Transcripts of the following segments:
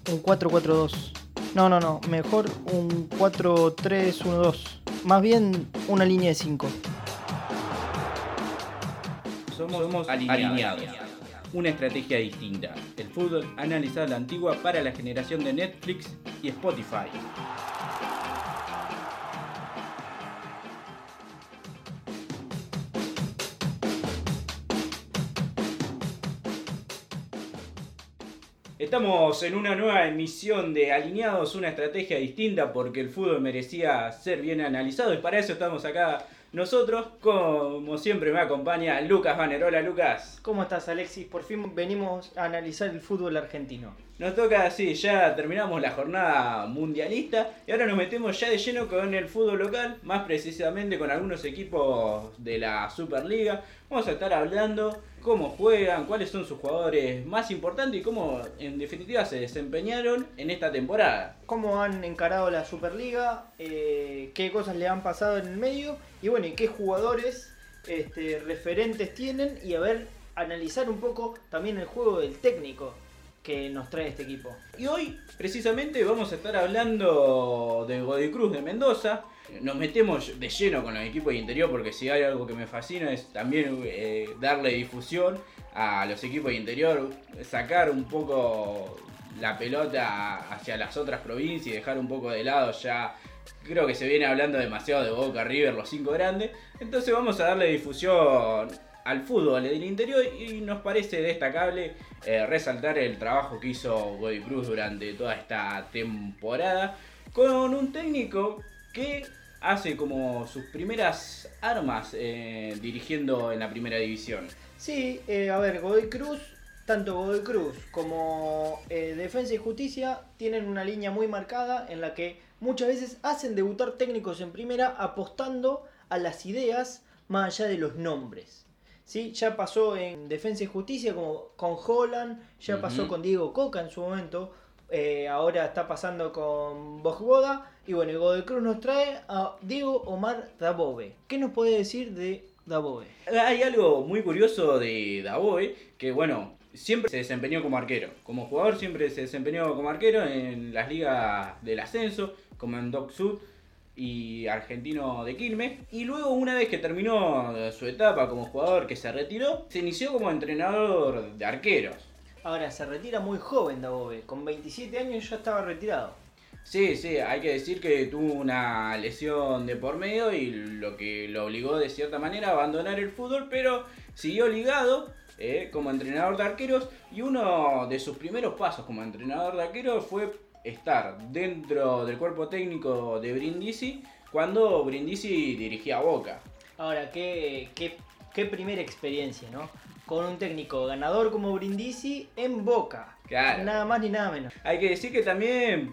un 4-4-2. No, mejor un 4-3-1-2. Más bien una línea de 5. Somos alineados. Una estrategia distinta. El fútbol analizado a la antigua para la generación de Netflix y Spotify. Estamos en una nueva emisión de Alineados, una estrategia distinta porque el fútbol merecía ser bien analizado y para eso estamos acá nosotros. Como siempre me acompaña Lucas Banner. Hola Lucas. ¿Cómo estás, Alexis? Por fin venimos a analizar el fútbol argentino. Nos toca, sí, ya terminamos la jornada mundialista y ahora nos metemos ya de lleno con el fútbol local, más precisamente con algunos equipos de la Superliga. Vamos a estar hablando cómo juegan, cuáles son sus jugadores más importantes y cómo en definitiva se desempeñaron en esta temporada. Cómo han encarado la Superliga, qué cosas le han pasado en el medio y bueno, y qué jugadores referentes tienen y a ver, analizar un poco también el juego del técnico que nos trae este equipo. Y hoy precisamente vamos a estar hablando de Godoy Cruz de Mendoza. Nos metemos de lleno con los equipos de interior porque si hay algo que me fascina es también darle difusión a los equipos de interior, sacar un poco la pelota hacia las otras provincias y dejar un poco de lado ya. Creo que se viene hablando demasiado de Boca, River, los 5 grandes. Entonces vamos a darle difusión al fútbol del interior y nos parece destacable resaltar el trabajo que hizo Godoy Cruz durante toda esta temporada con un técnico que hace como sus primeras armas dirigiendo en la primera división. Sí, a ver, tanto Godoy Cruz como Defensa y Justicia tienen una línea muy marcada en la que muchas veces hacen debutar técnicos en primera apostando a las ideas más allá de los nombres. ¿Sí? Ya pasó en Defensa y Justicia como con Holland, ya pasó con Diego Coca en su momento, ahora está pasando con Vojvoda y bueno, el Godoy Cruz nos trae a Diego Omar Dabove. ¿Qué nos puede decir de Dabove? Hay algo muy curioso de Dabove, que bueno, siempre se desempeñó como arquero. Como jugador siempre se desempeñó como arquero en las ligas del ascenso, como en Dock Sud y Argentino de Quilmes. Y luego, una vez que terminó su etapa como jugador, que se retiró, se inició como entrenador de arqueros. Ahora, se retira muy joven Dabove, con 27 años ya estaba retirado. Sí, hay que decir que tuvo una lesión de por medio y lo que lo obligó de cierta manera a abandonar el fútbol, pero siguió ligado como entrenador de arqueros y uno de sus primeros pasos como entrenador de arqueros fue estar dentro del cuerpo técnico de Brindisi cuando Brindisi dirigía a Boca. Ahora, qué primera experiencia, ¿no? Con un técnico ganador como Brindisi en Boca. Claro. Nada más ni nada menos. Hay que decir que también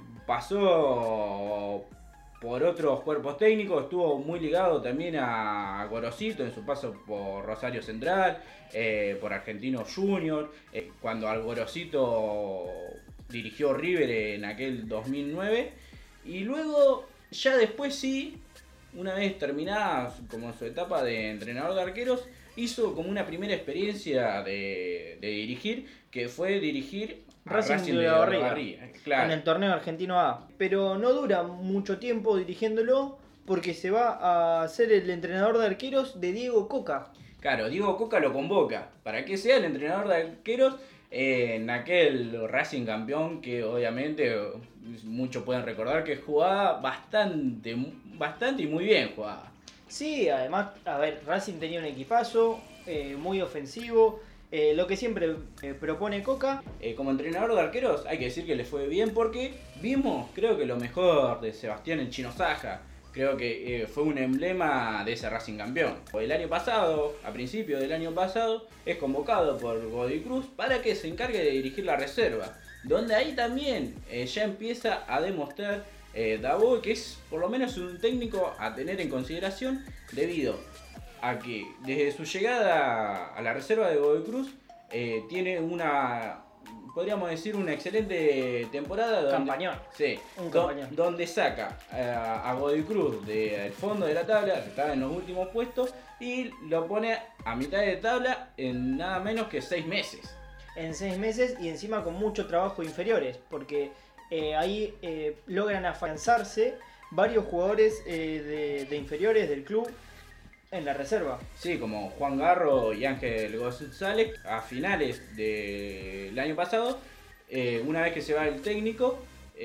pasó por otros cuerpos técnicos, estuvo muy ligado también a Gorosito en su paso por Rosario Central, por Argentino Junior, cuando al Gorosito dirigió River en aquel 2009 y luego ya después sí, una vez terminada como su etapa de entrenador de arqueros, hizo como una primera experiencia de dirigir, que fue dirigir Racing de Olavarría, claro. En el torneo argentino A. Pero no dura mucho tiempo dirigiéndolo porque se va a ser el entrenador de arqueros de Diego Coca. Claro, Diego Coca lo convoca para que sea el entrenador de arqueros en aquel Racing campeón que obviamente muchos pueden recordar que jugaba bastante y muy bien jugaba. Sí, además, a ver, Racing tenía un equipazo muy ofensivo. Lo que siempre propone Coca. Como entrenador de arqueros hay que decir que le fue bien porque vimos, creo que lo mejor de Sebastián el Chino Saja. Creo que fue un emblema de ese Racing campeón. El año pasado, a principios del año pasado, es convocado por Godoy Cruz para que se encargue de dirigir la reserva. Donde ahí también ya empieza a demostrar Dabove que es por lo menos un técnico a tener en consideración debido a que desde su llegada a la reserva de Godoy Cruz tiene podríamos decir una excelente temporada. Campañón. Sí, donde saca a Godoy Cruz del fondo de la tabla, que estaba en los últimos puestos, y lo pone a mitad de tabla en nada menos que 6 meses. en 6 meses y encima con mucho trabajo inferiores, porque ahí logran afianzarse varios jugadores de inferiores del club en la reserva. Sí, como Juan Garro y Ángel González a finales del año pasado, una vez que se va el técnico,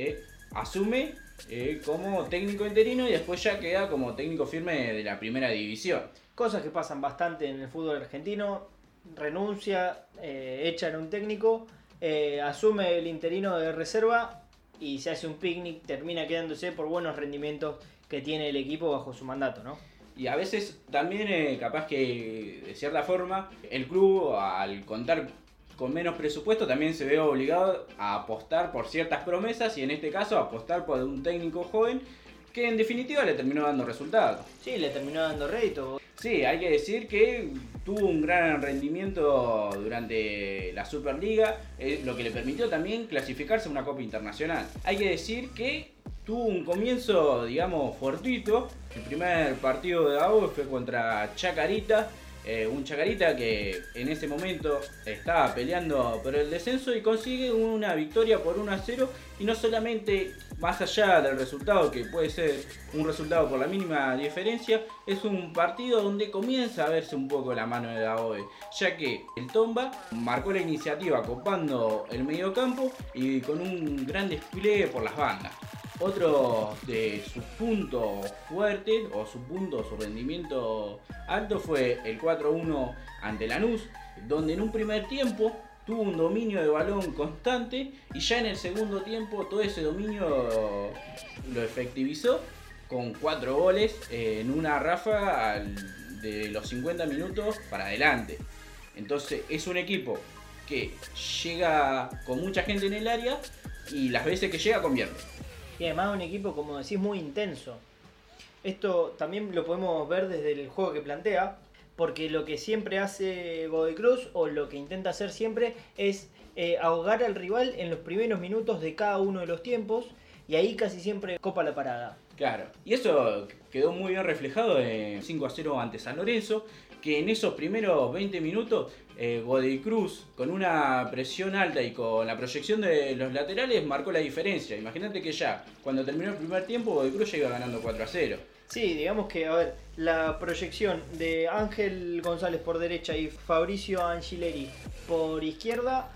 asume como técnico interino y después ya queda como técnico firme de la primera división. Cosas que pasan bastante en el fútbol argentino, renuncia, echan a un técnico, asume el interino de reserva y se hace un picnic, termina quedándose por buenos rendimientos que tiene el equipo bajo su mandato, ¿no? Y a veces también capaz que de cierta forma el club al contar con menos presupuesto también se ve obligado a apostar por ciertas promesas y en este caso apostar por un técnico joven que en definitiva le terminó dando resultados. Sí, le terminó dando rédito. Sí, hay que decir que tuvo un gran rendimiento durante la Superliga, lo que le permitió también clasificarse a una Copa Internacional. Hay que decir que tuvo un comienzo, digamos, fortuito. El primer partido de AO fue contra Chacarita, un Chacarita que en ese momento estaba peleando por el descenso y consigue una victoria por 1-0 y no solamente más allá del resultado que puede ser un resultado por la mínima diferencia, es un partido donde comienza a verse un poco la mano de Daobe, ya que el Tomba marcó la iniciativa copando el mediocampo y con un gran despliegue por las bandas. Otro de sus puntos fuertes o su rendimiento alto fue el 4-1 ante Lanús, donde en un primer tiempo tuvo un dominio de balón constante y ya en el segundo tiempo todo ese dominio lo efectivizó con 4 goles en una ráfaga de los 50 minutos para adelante. Entonces es un equipo que llega con mucha gente en el área y las veces que llega convierte. Y además un equipo, como decís, muy intenso. Esto también lo podemos ver desde el juego que plantea, porque lo que siempre hace Godoy Cruz, o lo que intenta hacer siempre, es ahogar al rival en los primeros minutos de cada uno de los tiempos, y ahí casi siempre copa la parada. Claro, y eso quedó muy bien reflejado en 5-0 ante San Lorenzo, que en esos primeros 20 minutos Godoy Cruz, con una presión alta y con la proyección de los laterales, marcó la diferencia. Imagínate que ya, cuando terminó el primer tiempo, Godoy Cruz ya iba ganando 4-0. Sí, digamos que, a ver, la proyección de Ángel González por derecha y Fabricio Angileri por izquierda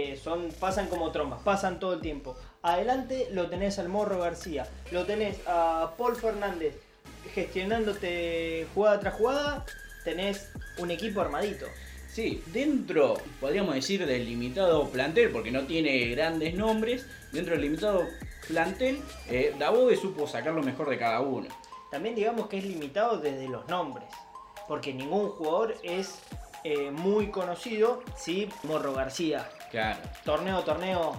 pasan como trombas, pasan todo el tiempo. Adelante lo tenés al Morro García, lo tenés a Paul Fernández gestionándote jugada tras jugada, tenés un equipo armadito. Sí, dentro, podríamos decir, del limitado plantel, porque no tiene grandes nombres, dentro del limitado plantel, Dabobe supo sacar lo mejor de cada uno. También digamos que es limitado desde los nombres, porque ningún jugador es muy conocido. Sí, Morro García, Claro. torneo,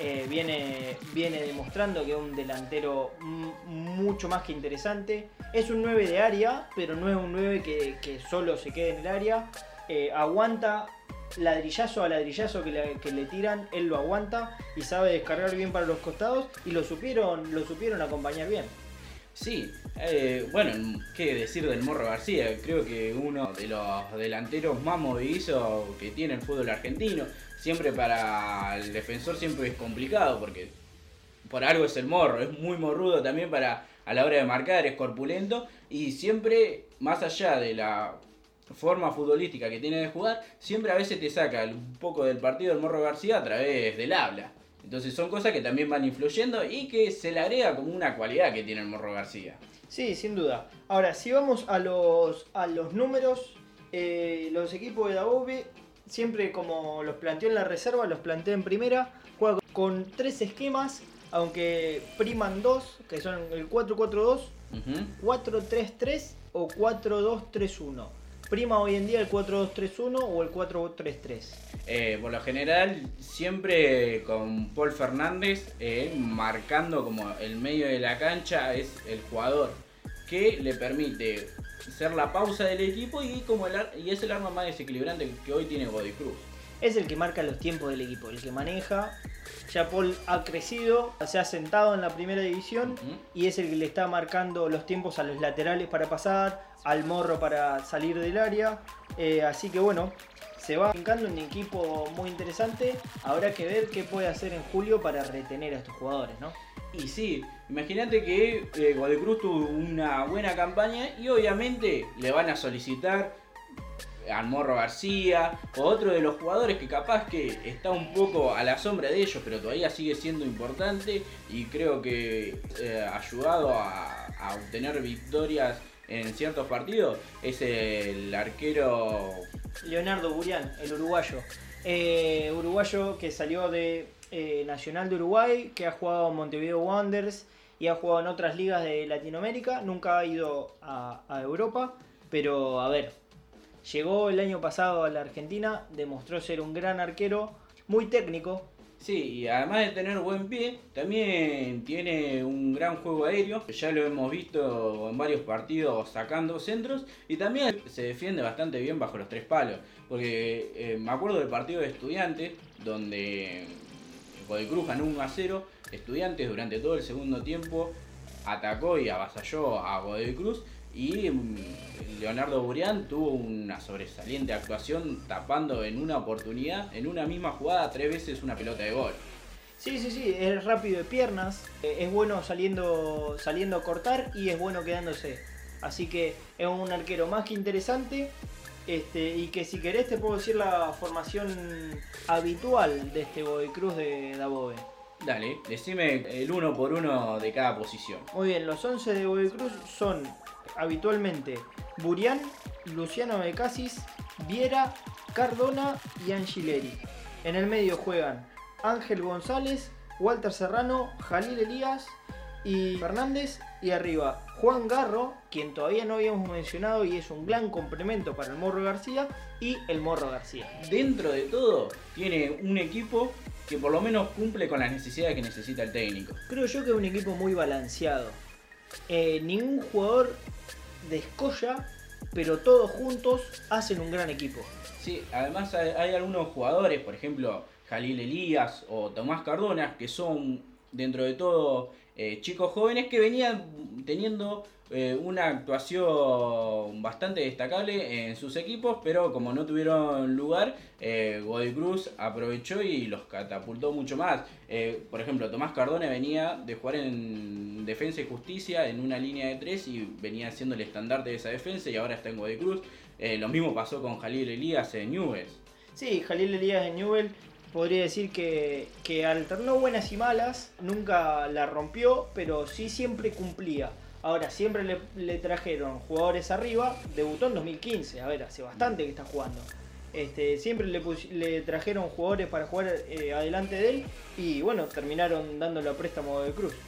viene demostrando que es un delantero mucho más que interesante. Es un 9 de área, pero no es un 9 que solo se quede en el área. Aguanta ladrillazo a ladrillazo que le tiran, él lo aguanta y sabe descargar bien para los costados y lo supieron acompañar bien. Sí, bueno, qué decir del Morro García, creo que uno de los delanteros más movilizos que tiene el fútbol argentino. Siempre para el defensor siempre es complicado porque por algo es el Morro, es muy morrudo también a la hora de marcar, es corpulento y siempre, más allá de la forma futbolística que tiene de jugar, siempre a veces te saca un poco del partido del Morro García a través del habla. Entonces son cosas que también van influyendo y que se le agrega como una cualidad que tiene el Morro García. Sí, sin duda. Ahora, si vamos a los números, los equipos de Dabobe, siempre como los planteó en la reserva, los planteó en primera, juega con 3 esquemas, aunque priman 2, que son el 4-4-2, 4-3-3 o 4-2-3-1. Prima hoy en día el 4-2-3-1 o el 4-3-3. Por lo general, siempre con Paul Fernández marcando como el medio de la cancha, es el jugador que le permite ser la pausa del equipo y es el arma más desequilibrante que hoy tiene Godoy Cruz. Es el que marca los tiempos del equipo, el que maneja. Ya Paul ha crecido, se ha sentado en la primera división y es el que le está marcando los tiempos a los laterales para pasar, al Morro para salir del área. Así que bueno, se va fincando un equipo muy interesante. Habrá que ver qué puede hacer en julio para retener a estos jugadores, ¿no? Y sí, imagínate que Godoy Cruz tuvo una buena campaña y obviamente le van a solicitar al Morro García o otro de los jugadores que capaz que está un poco a la sombra de ellos, pero todavía sigue siendo importante y creo que ha ayudado a obtener victorias en ciertos partidos. Es el arquero Leonardo Burián, el uruguayo. Uruguayo que salió de Nacional de Uruguay, que ha jugado en Montevideo Wanderers y ha jugado en otras ligas de Latinoamérica. Nunca ha ido a Europa, pero a ver, llegó el año pasado a la Argentina, demostró ser un gran arquero, muy técnico. Sí, y además de tener buen pie, también tiene un gran juego aéreo. Ya lo hemos visto en varios partidos sacando centros y también se defiende bastante bien bajo los tres palos. Porque me acuerdo del partido de Estudiantes, donde Godoy Cruz ganó 1-0. Estudiantes durante todo el segundo tiempo atacó y avasalló a Godoy Cruz. Y Leonardo Burián tuvo una sobresaliente actuación tapando en una oportunidad, en una misma jugada, 3 veces una pelota de gol. Sí, es rápido de piernas, es bueno saliendo a cortar y es bueno quedándose. Así que es un arquero más que interesante. Y que si querés te puedo decir la formación habitual de este Godoy Cruz de Dabove. Dale, decime el 1 por 1 de cada posición. Muy bien, los 11 de Godoy Cruz son habitualmente Burián, Luciano Becasis, Viera, Cardona y Angileri. En el medio juegan Ángel González, Walter Serrano, Jalil Elías y Fernández. Y arriba Juan Garro, quien todavía no habíamos mencionado y es un gran complemento para el Morro García, y el Morro García. Dentro de todo, tiene un equipo que por lo menos cumple con las necesidades que necesita el técnico. Creo yo que es un equipo muy balanceado. Ningún jugador descolla, pero todos juntos hacen un gran equipo. Sí, además hay algunos jugadores, por ejemplo Jalil Elías o Tomás Cardona, que son dentro de todo chicos jóvenes que venían teniendo una actuación bastante destacable en sus equipos, pero como no tuvieron lugar, Godoy Cruz aprovechó y los catapultó mucho más. Por ejemplo, Tomás Cardona venía de jugar en Defensa y Justicia en una línea de 3 y venía siendo el estandarte de esa defensa y ahora está en Godoy Cruz. Lo mismo pasó con Jalil Elías en Newell's. Sí, Jalil Elías en Newell's. Podría decir que alternó buenas y malas, nunca la rompió, pero sí siempre cumplía. Ahora, siempre le trajeron jugadores arriba, debutó en 2015, a ver, hace bastante que está jugando. Siempre le trajeron jugadores para jugar adelante de él y bueno, terminaron dándolo a préstamo de Cruz.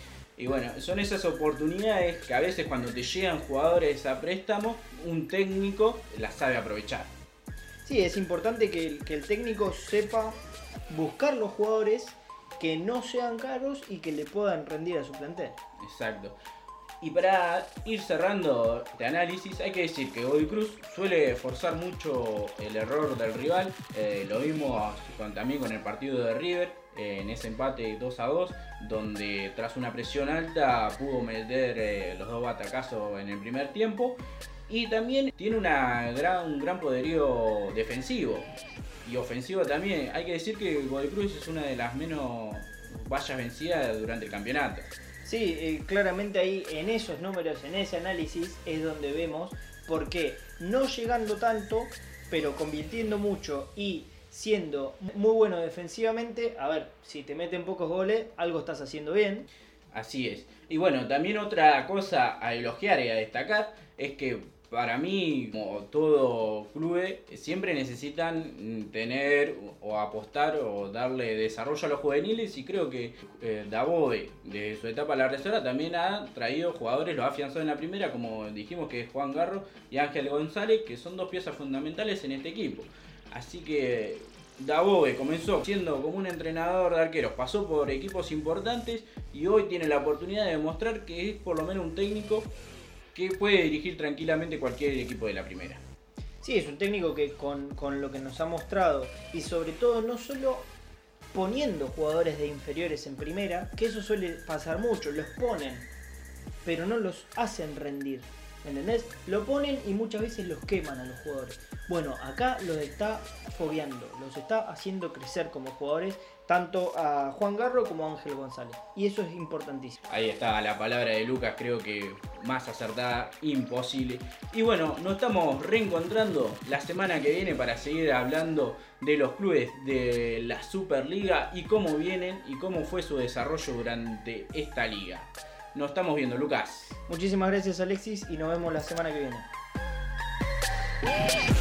Y bueno, son esas oportunidades que a veces cuando te llegan jugadores a préstamo, un técnico las sabe aprovechar. Sí, es importante que el técnico sepa buscar los jugadores que no sean caros y que le puedan rendir a su plantel. Exacto. Y para ir cerrando este análisis, hay que decir que Godoy Cruz suele forzar mucho el error del rival. Lo vimos también con el partido de River, en ese empate 2-2, donde tras una presión alta pudo meter los 2 batacazos en el primer tiempo. Y también tiene un gran poderío defensivo y ofensivo también. Hay que decir que Godoy Cruz es una de las menos vallas vencidas durante el campeonato. Sí, claramente ahí en esos números, en ese análisis es donde vemos por qué no llegando tanto, pero convirtiendo mucho y siendo muy bueno defensivamente. A ver, si te meten pocos goles, algo estás haciendo bien. Así es. Y bueno, también otra cosa a elogiar y a destacar es que para mí, como todo club, siempre necesitan tener o apostar o darle desarrollo a los juveniles y creo que Dabove, de su etapa a la reserva, también ha traído jugadores, los ha afianzado en la primera, como dijimos que es Juan Garro y Ángel González, que son 2 piezas fundamentales en este equipo. Así que Dabove comenzó siendo como un entrenador de arqueros, pasó por equipos importantes y hoy tiene la oportunidad de demostrar que es por lo menos un técnico que puede dirigir tranquilamente cualquier equipo de la primera. Sí, es un técnico que con lo que nos ha mostrado y sobre todo no solo poniendo jugadores de inferiores en primera, que eso suele pasar mucho, los ponen, pero no los hacen rendir. ¿entendés? Lo ponen y muchas veces los queman a los jugadores. Bueno, acá los está fogueando, los está haciendo crecer como jugadores, tanto a Juan Garro como a Ángel González. Y eso es importantísimo. Ahí está la palabra de Lucas, creo que más acertada imposible. Y bueno, nos estamos reencontrando la semana que viene para seguir hablando de los clubes de la Superliga y cómo vienen y cómo fue su desarrollo durante esta liga. Nos estamos viendo, Lucas. Muchísimas gracias, Alexis, y nos vemos la semana que viene.